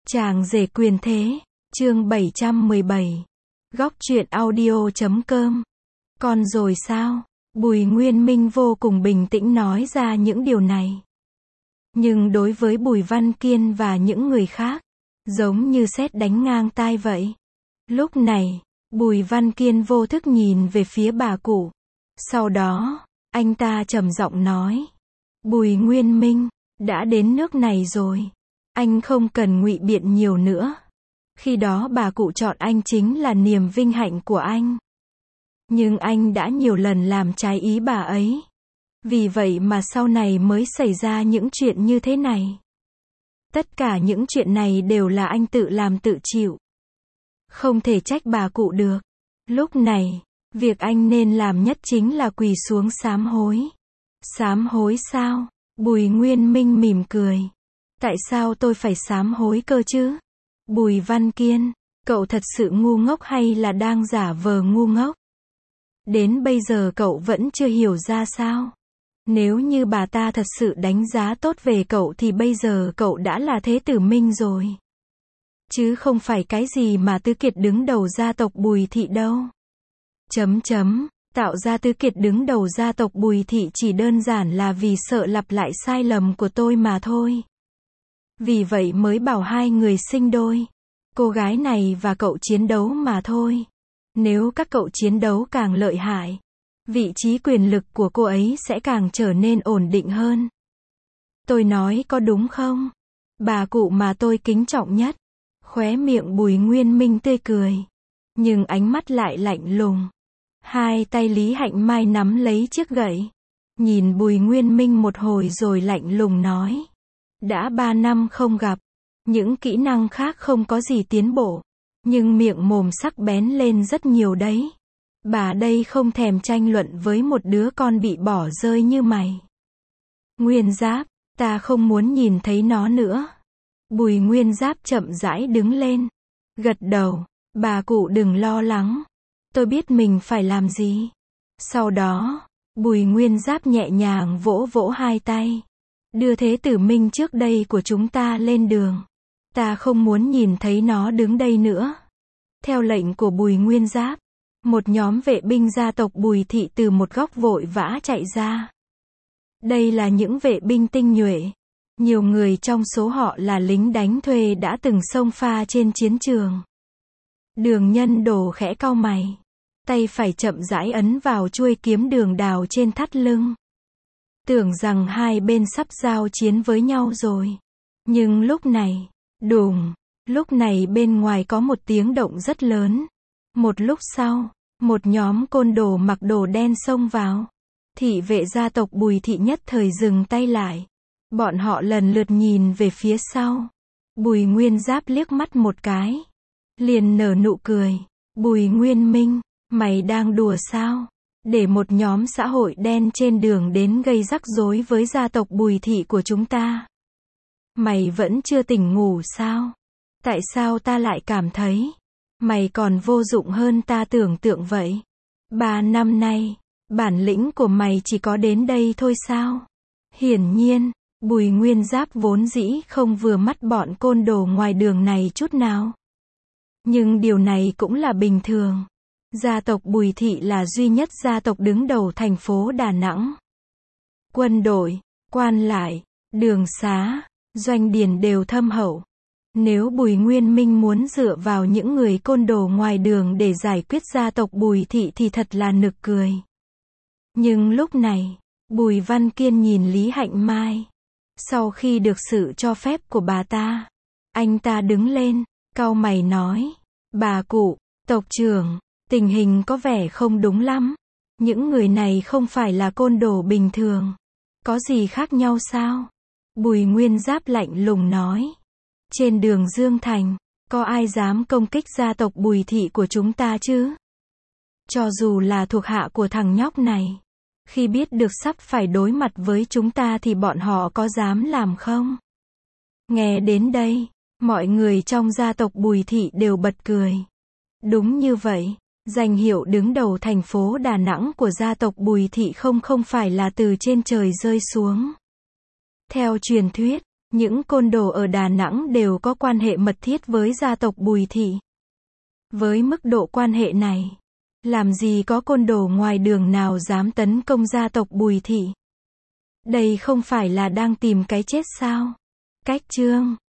Chàng rể quyền thế, chương 717. Góc truyện audio.com. Còn rồi sao? Bùi Nguyên Minh vô cùng bình tĩnh nói ra những điều này. Nhưng đối với Bùi Văn Kiên và những người khác, giống như sét đánh ngang tai vậy. Lúc này, Bùi Văn Kiên vô thức nhìn về phía bà cụ. Sau đó, anh ta trầm giọng nói. Bùi Nguyên Minh, đã đến nước này rồi. Anh không cần ngụy biện nhiều nữa. Khi đó bà cụ chọn anh chính là niềm vinh hạnh của anh. Nhưng anh đã nhiều lần làm trái ý bà ấy. Vì vậy mà sau này mới xảy ra những chuyện như thế này. Tất cả những chuyện này đều là anh tự làm tự chịu. Không thể trách bà cụ được. Lúc này, việc anh nên làm nhất chính là quỳ xuống sám hối. Sám hối sao? Bùi Nguyên Minh mỉm cười. Tại sao tôi phải sám hối cơ chứ? Bùi Văn Kiên, cậu thật sự ngu ngốc hay là đang giả vờ ngu ngốc? Đến bây giờ cậu vẫn chưa hiểu ra sao? Nếu như bà ta thật sự đánh giá tốt về cậu thì bây giờ cậu đã là thế tử Minh rồi. Chứ không phải cái gì mà Tứ Kiệt đứng đầu gia tộc Bùi Thị đâu. Tạo ra Tứ Kiệt đứng đầu gia tộc Bùi Thị chỉ đơn giản là vì sợ lặp lại sai lầm của tôi mà thôi. Vì vậy mới bảo hai người sinh đôi. Cô gái này và cậu chiến đấu mà thôi. Nếu các cậu chiến đấu càng lợi hại, vị trí quyền lực của cô ấy sẽ càng trở nên ổn định hơn. Tôi nói có đúng không? Bà cụ mà tôi kính trọng nhất. Khóe miệng Bùi Nguyên Minh tươi cười. Nhưng ánh mắt lại lạnh lùng. Hai tay Lý Hạnh Mai nắm lấy chiếc gậy. Nhìn Bùi Nguyên Minh một hồi rồi lạnh lùng nói. Đã 3 năm không gặp. Những kỹ năng khác không có gì tiến bộ. Nhưng miệng mồm sắc bén lên rất nhiều đấy. Bà đây không thèm tranh luận với một đứa con bị bỏ rơi như mày. Nguyên Giáp, ta không muốn nhìn thấy nó nữa. Bùi Nguyên Giáp chậm rãi đứng lên. Gật đầu, bà cụ đừng lo lắng. Tôi biết mình phải làm gì. Sau đó, Bùi Nguyên Giáp nhẹ nhàng vỗ vỗ hai tay. Đưa thế tử Minh trước đây của chúng ta lên đường. Ta không muốn nhìn thấy nó đứng đây nữa. Theo lệnh của Bùi Nguyên Giáp, một nhóm vệ binh gia tộc Bùi Thị từ một góc vội vã chạy ra. Đây là những vệ binh tinh nhuệ. Nhiều người trong số họ là lính đánh thuê đã từng xông pha trên chiến trường. Đường Nhân Đồ khẽ cau mày. Tay phải chậm rãi ấn vào chuôi kiếm đường đào trên thắt lưng. Tưởng rằng hai bên sắp giao chiến với nhau rồi. Nhưng lúc này, đùng, lúc này bên ngoài có một tiếng động rất lớn. Một lúc sau, một nhóm côn đồ mặc đồ đen xông vào. Thị vệ gia tộc Bùi Thị nhất thời dừng tay lại. Bọn họ lần lượt nhìn về phía sau. Bùi Nguyên Giáp liếc mắt một cái. Liền nở nụ cười. Bùi Nguyên Minh, mày đang đùa sao? Để một nhóm xã hội đen trên đường đến gây rắc rối với gia tộc Bùi Thị của chúng ta. Mày vẫn chưa tỉnh ngủ sao? Tại sao ta lại cảm thấy mày còn vô dụng hơn ta tưởng tượng vậy? 3 năm nay, bản lĩnh của mày chỉ có đến đây thôi sao? Hiển nhiên, Bùi Nguyên Giáp vốn dĩ không vừa mắt bọn côn đồ ngoài đường này chút nào. Nhưng điều này cũng là bình thường. Gia tộc Bùi Thị là duy nhất gia tộc đứng đầu thành phố Đà Nẵng. Quân đội, quan lại, đường xá, doanh điền đều thâm hậu. Nếu Bùi Nguyên Minh muốn dựa vào những người côn đồ ngoài đường để giải quyết gia tộc Bùi Thị thì thật là nực cười. Nhưng lúc này, Bùi Văn Kiên nhìn Lý Hạnh Mai. Sau khi được sự cho phép của bà ta, anh ta đứng lên, cau mày nói. Bà cụ, tộc trưởng, tình hình có vẻ không đúng lắm. Những người này không phải là côn đồ bình thường. Có gì khác nhau sao? Bùi Nguyên Giáp lạnh lùng nói. Trên đường Dương Thành, có ai dám công kích gia tộc Bùi Thị của chúng ta chứ? Cho dù là thuộc hạ của thằng nhóc này, khi biết được sắp phải đối mặt với chúng ta thì bọn họ có dám làm không? Nghe đến đây, mọi người trong gia tộc Bùi Thị đều bật cười. Đúng như vậy, danh hiệu đứng đầu thành phố Đà Nẵng của gia tộc Bùi Thị không phải là từ trên trời rơi xuống. Theo truyền thuyết, Những côn đồ ở Đà Nẵng đều có quan hệ mật thiết với gia tộc Bùi Thị. Với mức độ quan hệ này, làm gì có côn đồ ngoài đường nào dám tấn công gia tộc Bùi Thị? Đây không phải là đang tìm cái chết sao? Cách chương